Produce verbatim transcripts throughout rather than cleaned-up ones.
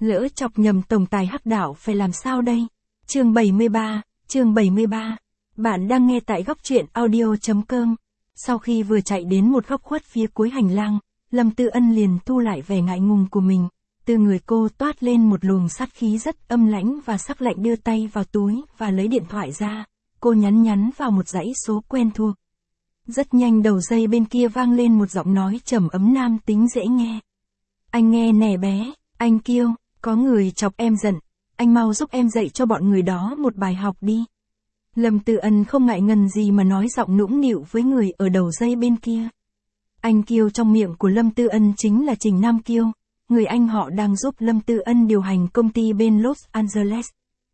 Lỡ chọc nhầm tổng tài Hắc Đạo phải làm sao đây? Chương bảy mươi ba, chương bảy mươi ba. Bạn đang nghe tại góc truyện audio chấm com. Sau khi vừa chạy đến một góc khuất phía cuối hành lang, Lâm Tư Ân liền thu lại vẻ ngại ngùng của mình. Từ người cô toát lên một luồng sát khí rất âm lãnh và sắc lạnh, đưa tay vào túi và lấy điện thoại ra. Cô nhắn nhắn vào một dãy số quen thuộc. Rất nhanh đầu dây bên kia vang lên một giọng nói trầm ấm nam tính dễ nghe. Anh nghe nè bé, anh Kiêu, có người chọc em giận, anh mau giúp em dạy cho bọn người đó một bài học đi. Lâm Tư Ân không ngại ngần gì mà nói giọng nũng nịu với người ở đầu dây bên kia. Anh Kiêu trong miệng của Lâm Tư Ân chính là Trình Nam Kiêu, người anh họ đang giúp Lâm Tư Ân điều hành công ty bên Los Angeles.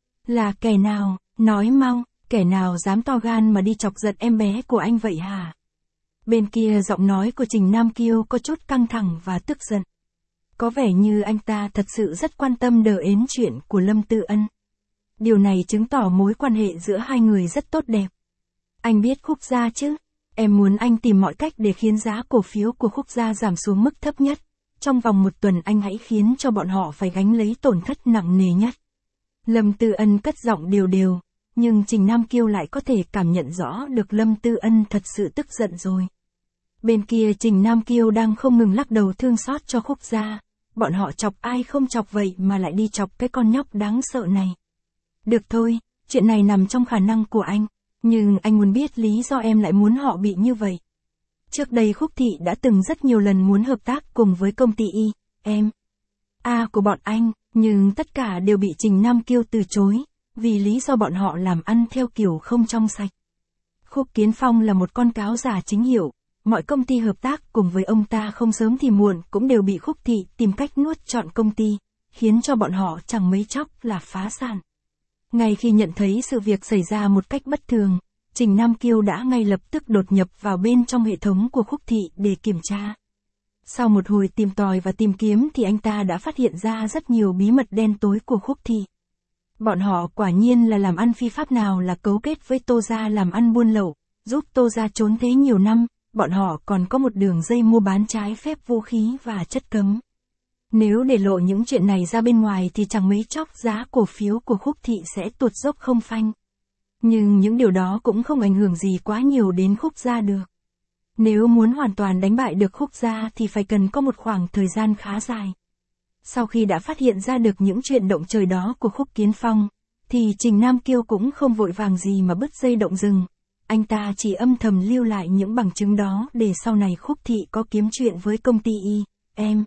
Là kẻ nào, nói mau, kẻ nào dám to gan mà đi chọc giận em bé của anh vậy hả? Bên kia giọng nói của Trình Nam Kiêu có chút căng thẳng và tức giận. Có vẻ như anh ta thật sự rất quan tâm đờ ến chuyện của Lâm Tư Ân. Điều này chứng tỏ mối quan hệ giữa hai người rất tốt đẹp. Anh biết Khúc Gia chứ? Em muốn anh tìm mọi cách để khiến giá cổ phiếu của Khúc Gia giảm xuống mức thấp nhất. Trong vòng một tuần anh hãy khiến cho bọn họ phải gánh lấy tổn thất nặng nề nhất. Lâm Tư Ân cất giọng đều đều, nhưng Trình Nam Kiêu lại có thể cảm nhận rõ được Lâm Tư Ân thật sự tức giận rồi. Bên kia Trình Nam Kiêu đang không ngừng lắc đầu thương xót cho Khúc Gia. Bọn họ chọc ai không chọc vậy mà lại đi chọc cái con nhóc đáng sợ này. Được thôi, chuyện này nằm trong khả năng của anh, nhưng anh muốn biết lý do em lại muốn họ bị như vậy. Trước đây Khúc Thị đã từng rất nhiều lần muốn hợp tác cùng với công ty Y, em, A của bọn anh, nhưng tất cả đều bị Trình Nam Kiêu từ chối, vì lý do bọn họ làm ăn theo kiểu không trong sạch. Khúc Kiến Phong là một con cáo già chính hiệu, mọi công ty hợp tác cùng với ông ta không sớm thì muộn cũng đều bị Khúc Thị tìm cách nuốt trọn công ty, khiến cho bọn họ chẳng mấy chốc là phá sản. Ngay khi nhận thấy sự việc xảy ra một cách bất thường, Trình Nam Kiêu đã ngay lập tức đột nhập vào bên trong hệ thống của Khúc Thị để kiểm tra. Sau một hồi tìm tòi và tìm kiếm thì anh ta đã phát hiện ra rất nhiều bí mật đen tối của Khúc Thị. Bọn họ quả nhiên là làm ăn phi pháp, nào là cấu kết với Tô Gia làm ăn buôn lậu, giúp Tô Gia trốn thuế nhiều năm, bọn họ còn có một đường dây mua bán trái phép vũ khí và chất cấm. Nếu để lộ những chuyện này ra bên ngoài thì chẳng mấy chốc giá cổ phiếu của Khúc Thị sẽ tuột dốc không phanh. Nhưng những điều đó cũng không ảnh hưởng gì quá nhiều đến Khúc Gia được. Nếu muốn hoàn toàn đánh bại được Khúc Gia thì phải cần có một khoảng thời gian khá dài. Sau khi đã phát hiện ra được những chuyện động trời đó của Khúc Kiến Phong, thì Trình Nam Kiêu cũng không vội vàng gì mà bứt dây động rừng. Anh ta chỉ âm thầm lưu lại những bằng chứng đó để sau này Khúc Thị có kiếm chuyện với công ty Y, em,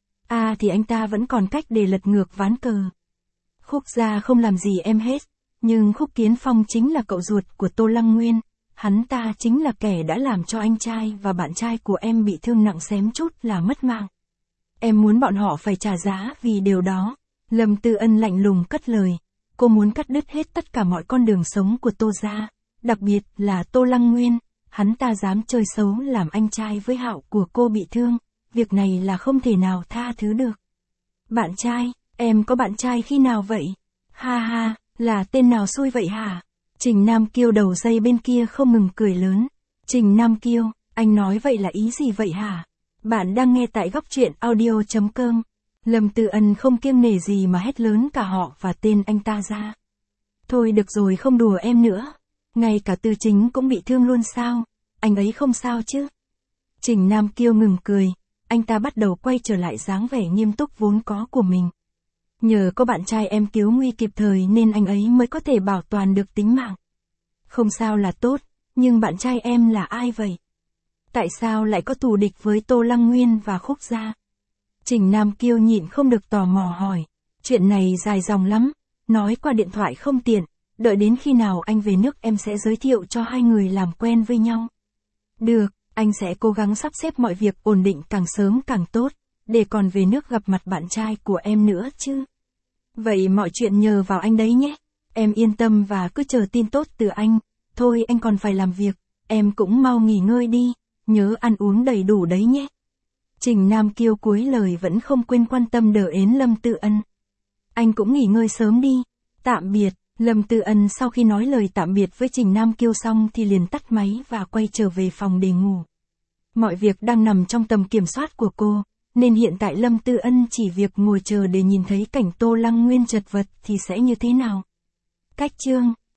A thì anh ta vẫn còn cách để lật ngược ván cờ. Khúc Gia không làm gì em hết, nhưng Khúc Kiến Phong chính là cậu ruột của Tô Lăng Nguyên, hắn ta chính là kẻ đã làm cho anh trai và bạn trai của em bị thương nặng, xém chút là mất mạng. Em muốn bọn họ phải trả giá vì điều đó. Lâm Tư Ân lạnh lùng cất lời, cô muốn cắt đứt hết tất cả mọi con đường sống của Tô Gia, đặc biệt là Tô Lăng Nguyên, hắn ta dám chơi xấu làm anh trai với Hạo của cô bị thương, việc này là không thể nào tha thứ được. Bạn trai, em có bạn trai khi nào vậy? Ha ha, là tên nào xui vậy hả? Trình Nam Kiêu đầu dây bên kia không ngừng cười lớn. Trình Nam Kiêu, anh nói vậy là ý gì vậy hả? Bạn đang nghe tại góc truyện audio chấm com. Lâm Tư Ân không kiêng nể gì mà hét lớn cả họ và tên anh ta ra. Thôi được rồi, không đùa em nữa. Ngay cả Tư Chính cũng bị thương luôn sao? Anh ấy không sao chứ? Trình Nam Kiêu ngừng cười. Anh ta bắt đầu quay trở lại dáng vẻ nghiêm túc vốn có của mình. Nhờ có bạn trai em cứu nguy kịp thời nên anh ấy mới có thể bảo toàn được tính mạng. Không sao là tốt, nhưng bạn trai em là ai vậy? Tại sao lại có thù địch với Tô Lăng Nguyên và Khúc Gia? Trình Nam Kiêu nhịn không được tò mò hỏi. Chuyện này dài dòng lắm, nói qua điện thoại không tiện, đợi đến khi nào anh về nước em sẽ giới thiệu cho hai người làm quen với nhau. Được, anh sẽ cố gắng sắp xếp mọi việc ổn định càng sớm càng tốt, để còn về nước gặp mặt bạn trai của em nữa chứ. Vậy mọi chuyện nhờ vào anh đấy nhé. Em yên tâm và cứ chờ tin tốt từ anh. Thôi anh còn phải làm việc, em cũng mau nghỉ ngơi đi, nhớ ăn uống đầy đủ đấy nhé. Trình Nam Kiêu cuối lời vẫn không quên quan tâm đờ ến Lâm Tư Ân. Anh cũng nghỉ ngơi sớm đi. Tạm biệt. Lâm Tư Ân sau khi nói lời tạm biệt với Trình Nam Kiêu xong thì liền tắt máy và quay trở về phòng để ngủ. Mọi việc đang nằm trong tầm kiểm soát của cô, Nên hiện tại Lâm Tư Ân chỉ việc ngồi chờ để nhìn thấy cảnh Tô Lăng Nguyên chật vật thì sẽ như thế nào. Cách chương